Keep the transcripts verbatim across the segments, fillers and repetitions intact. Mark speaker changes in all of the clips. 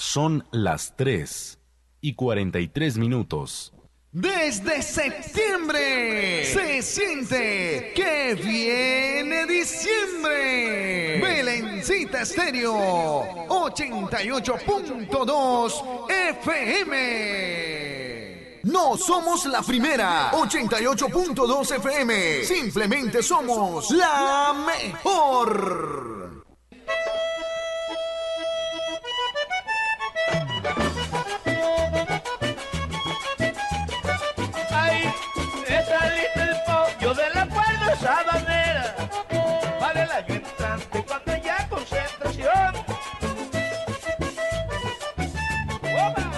Speaker 1: Son las tres y cuarenta y tres minutos.
Speaker 2: Desde septiembre se siente que viene diciembre. Belencita Estéreo ochenta y ocho punto dos F M. No somos la primera. ochenta y ocho punto dos F M. Simplemente somos la mejor.
Speaker 3: Sabanera, para el año entrante cuando haya concentración. ¡Opa!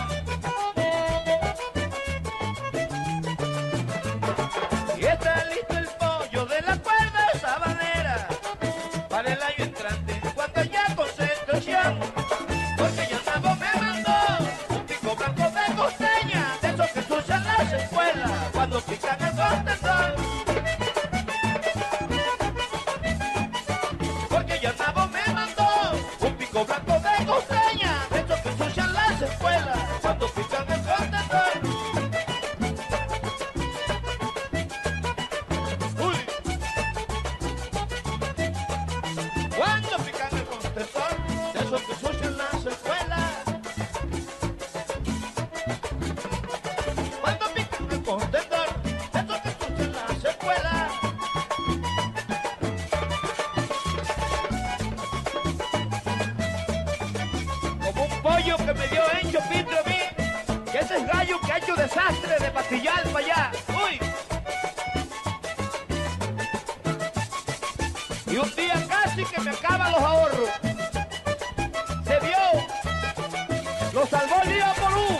Speaker 3: Y está listo el pollo de la cuerda sabanera, para el año entrante cuando haya concentración. Porque ya Nabo me mandó un pico blanco de costeña, de esos que se usan en las escuelas cuando pican el contendor. Blanco de costeña, de estos que se usan en las escuelas cuando pican el contendor. Uy. Cuando pican el contendor, de esos que se usan en las escuelas. Cuando pican el contendor, de esos que se usan en las escuelas. Pollo que me dio Encho Pitro a mí, que ese es gallo que ha hecho desastre de pastillar para allá. Uy. Y un día casi que me acaban los ahorros. Se vio, lo salvó el Lío Polú.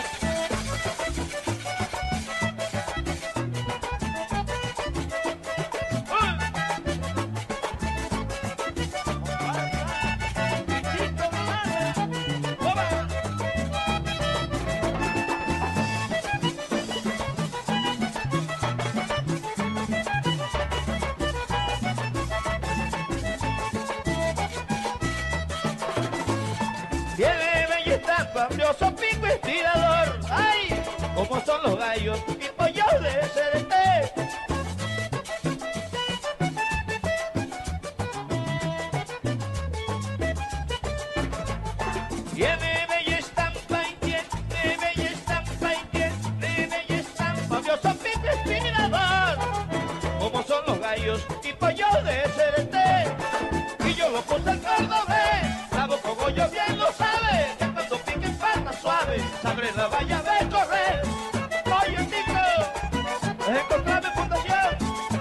Speaker 3: Fabuloso pico estirador, ay, como son los gallos y pollos de C D T. Tiene bella estampa y tiene bella estampa y tiene bella estampa, fabuloso pico estirador, como son los gallos y pollos de C D T. Y yo lo puse al cordobés, la boca yo bien lo sabe. Suave, sabré la valla de correr. Oye, tico, es encontrarme fundación.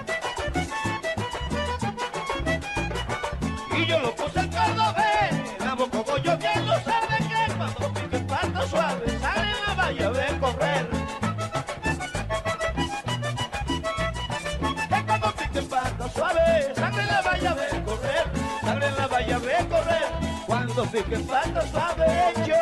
Speaker 3: Y yo lo puse el cordobés, la boca yo bien lo sabe que cuando pique pato suave, sale la valla de correr. Que cuando pique pato suave, sale la valla de correr, sale la valla de correr. Cuando pique pato suave, yo.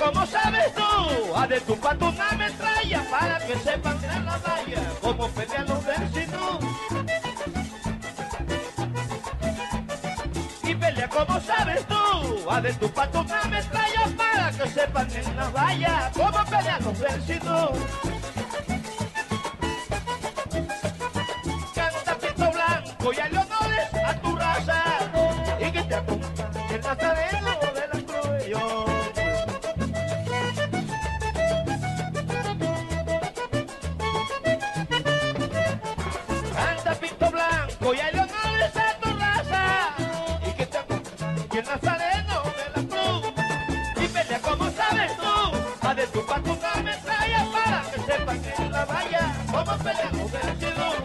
Speaker 3: ¿cómo sabes tú? A de tu pato una metralla para que sepan que en la valla como pelean los vecinos. Y pelea como sabes tú, a de tu pato una metralla para que sepan en la valla como pelean los vecinos. Canta Pito Blanco y hay honores a tu raza y que te acompañe el nazareno de la cruz. Yo. Canta Pito Blanco y hay honores a tu raza y que te acompañe el nazareno de la cruz. Y pelea como sabes tú, a de tu pato una metralla para que sepan que en la valla como pelean los vecinos.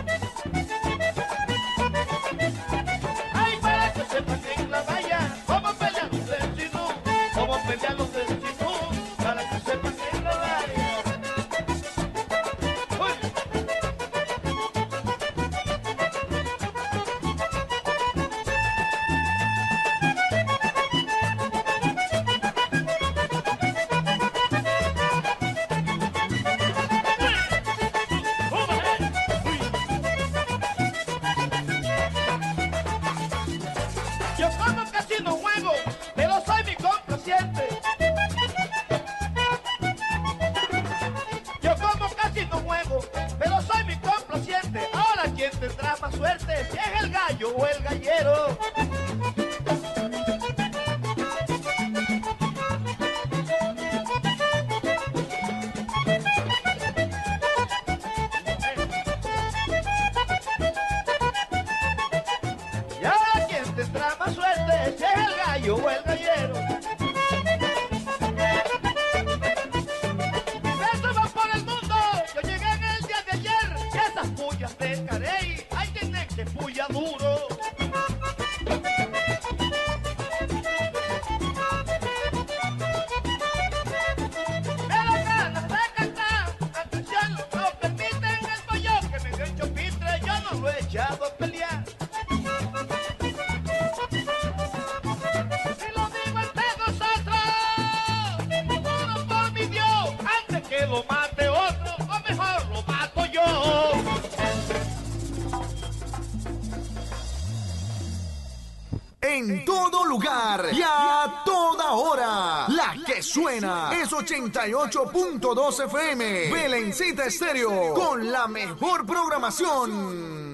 Speaker 3: Ay, para que sepan que en la valla como pelean los vecinos, como pelean los vecinos, para que sepan que en la valla. Uy. Yo como casi no juego, pero soy mi complaciente. Yo como casi no juego, pero soy mi complaciente. Ahora quién tendrá más suerte, si es el gallo o el gallero. Y ahora quién tendrá más suerte, si es el gallo o el gallero. Mi beso va por el mundo, yo llegué en el día de ayer, y esas pullas de Carey, hay quien es que puya duro. Pero ganas de cantar, atención, no permiten el pollo que me he hecho pitre, yo no lo he echado a pelear. Y lo digo entre nosotros, juro por mi Dios, antes que lo mate otro, o mejor lo mato yo.
Speaker 2: En todo lugar y a toda hora. La que suena es ochenta y ocho punto dos F M. Belencita Estéreo con la mejor programación.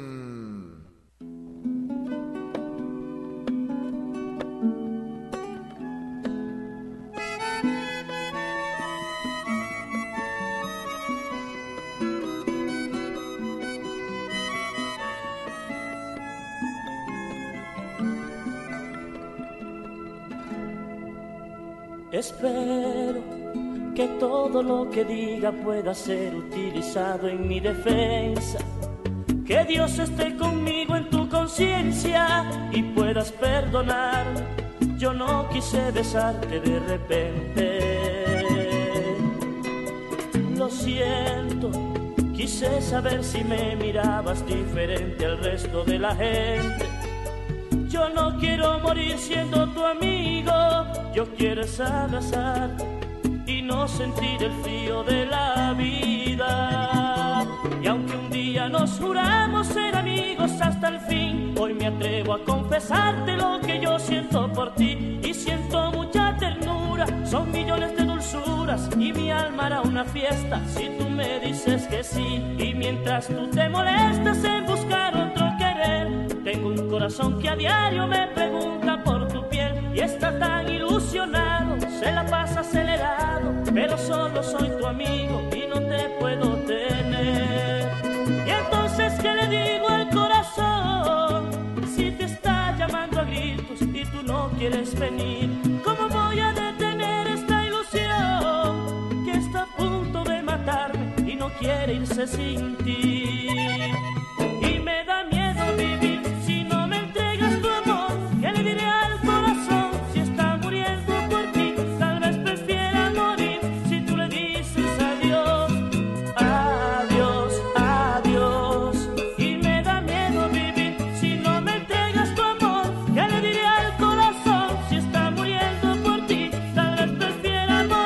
Speaker 4: Espero que todo lo que diga pueda ser utilizado en mi defensa. Que Dios esté conmigo en tu conciencia y puedas perdonarme. Yo no quise besarte de repente. Lo siento, quise saber si me mirabas diferente al resto de la gente. Yo no quiero morir siendo tu amigo, yo quiero es abrazarte y no sentir el frío de la vida. Y aunque un día nos juramos ser amigos hasta el fin, hoy me atrevo a confesarte lo que yo siento por ti. Y siento mucha ternura, son millones de dulzuras y mi alma hará una fiesta si tú me dices que sí. Y mientras tú te molestas en buscar otro querer, tengo un corazón que a diario me pregunta por tu piel y está tan ilusionado, se la pasa acelerado, pero solo soy tu amigo y no te puedo tener. Y entonces, ¿qué le digo al corazón si te está llamando a gritos y tú no quieres venir? ¿Cómo voy a detener esta ilusión que está a punto de matarme y no quiere irse sin ti? Y me da miedo vivir si no me entregas tu amor. ¿Qué le diré al corazón si está muriendo por ti? Tal vez prefiera morir si tú le dices adiós, adiós, adiós. Y me da miedo vivir si no me entregas tu amor. ¿Qué le diré al corazón si está muriendo por ti? Tal vez prefiera morir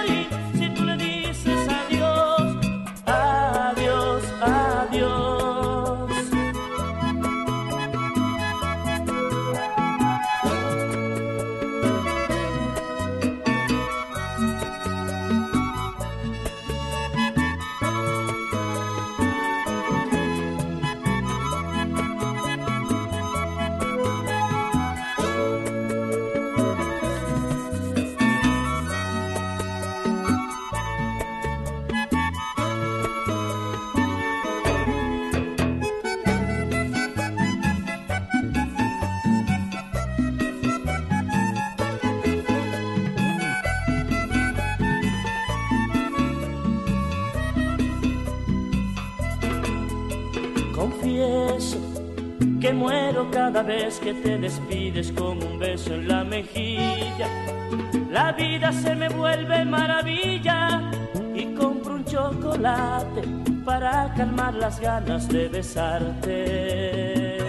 Speaker 4: confieso que muero cada vez que te despides con un beso en la mejilla. La vida se me vuelve maravilla y compro un chocolate para calmar las ganas de besarte.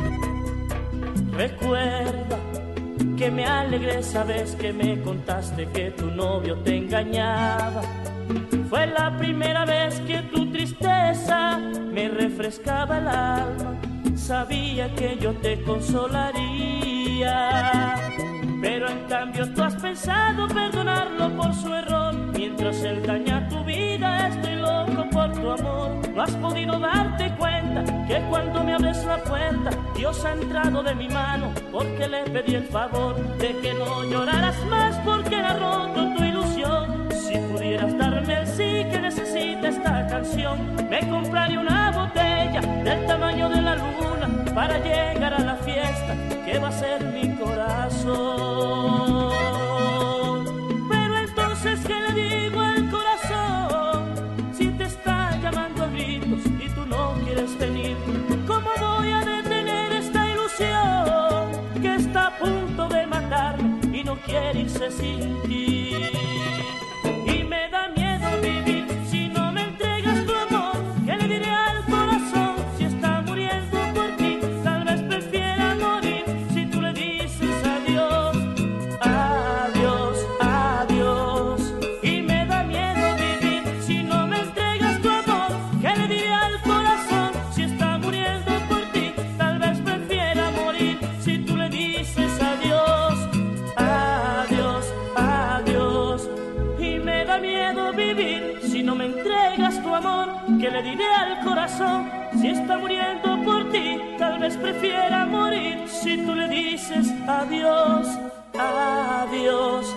Speaker 4: Recuerda que me alegré esa vez que me contaste que tu novio te engañaba. Fue la primera vez que tu tristeza me refrescaba el alma. Sabía que yo te consolaría, pero en cambio tú has pensado perdonarlo por su error. Mientras él daña tu vida, estoy loco por tu amor. No has podido darte cuenta que cuando me abres la puerta, Dios ha entrado de mi mano, porque le pedí el favor de que no lloraras más porque era roto tu ilusión. Si pudieras darme el sí que necesita esta canción, me compraría una botella del tamaño de la luna para llegar a la fiesta que va a ser mi corazón. Pero entonces, ¿qué le digo al corazón? Si te está llamando a gritos y tú no quieres venir, ¿cómo voy a detener esta ilusión que está a punto de matarme y no quiere irse sin ti? Y me da miedo vivir si no me entregas tu amor. ¿Qué le diré al corazón si está muriendo por ti? Tal vez prefiera morir si tú le dices adiós, adiós, adiós. Y me da miedo vivir si no me entregas tu amor. ¿Qué le diré al corazón si está muriendo por ti? Tal vez prefiera morir si tú le dices adiós, adiós, adiós. Y me da miedo vivir si no me entregas tu amor. ¿Qué le diré al corazón si está muriendo por ti? Tal vez prefiera morir si tú le dices adiós, adiós,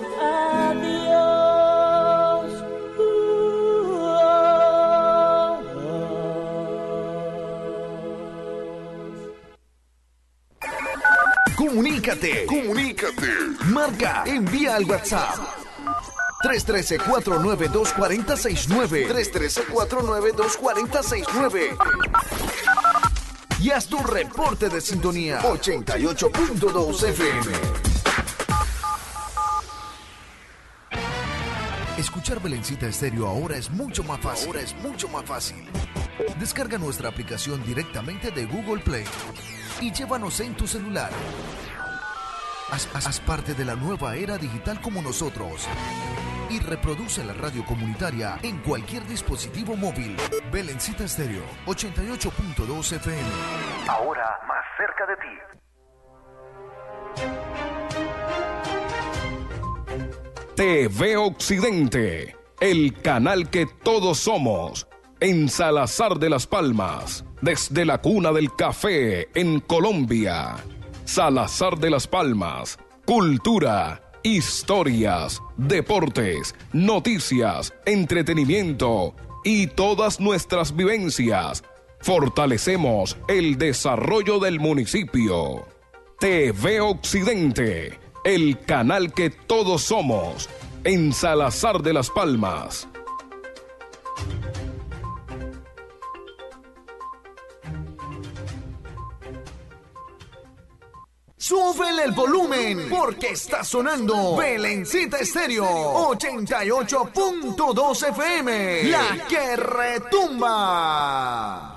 Speaker 4: adiós. Uh, oh, oh.
Speaker 2: Comunícate, comunícate. Marca, envía al WhatsApp tres uno tres, cuatro nueve dos, cuatro cero seis nueve tres uno tres, cuatro nueve dos, cuatro cero seis nueve y haz tu reporte de sintonía. Ochenta y ocho punto dos F M. Escuchar Belencita Estéreo ahora es mucho más fácil. Ahora es mucho más fácil. Descarga nuestra aplicación directamente de Google Play y llévanos en tu celular. Haz, haz, haz parte de la nueva era digital como nosotros y reproduce la radio comunitaria en cualquier dispositivo móvil. Belencita Estéreo, ochenta y ocho punto dos F M. Ahora más cerca de ti.
Speaker 5: T V Occidente, el canal que todos somos, en Salazar de las Palmas, desde la cuna del café en Colombia. Salazar de las Palmas, cultura, historias, deportes, noticias, entretenimiento y todas nuestras vivencias. Fortalecemos el desarrollo del municipio. T V Occidente, el canal que todos somos, en Salazar de las Palmas.
Speaker 2: Súbele el volumen porque está sonando Belencita Estéreo ochenta y ocho punto dos F M, la que retumba.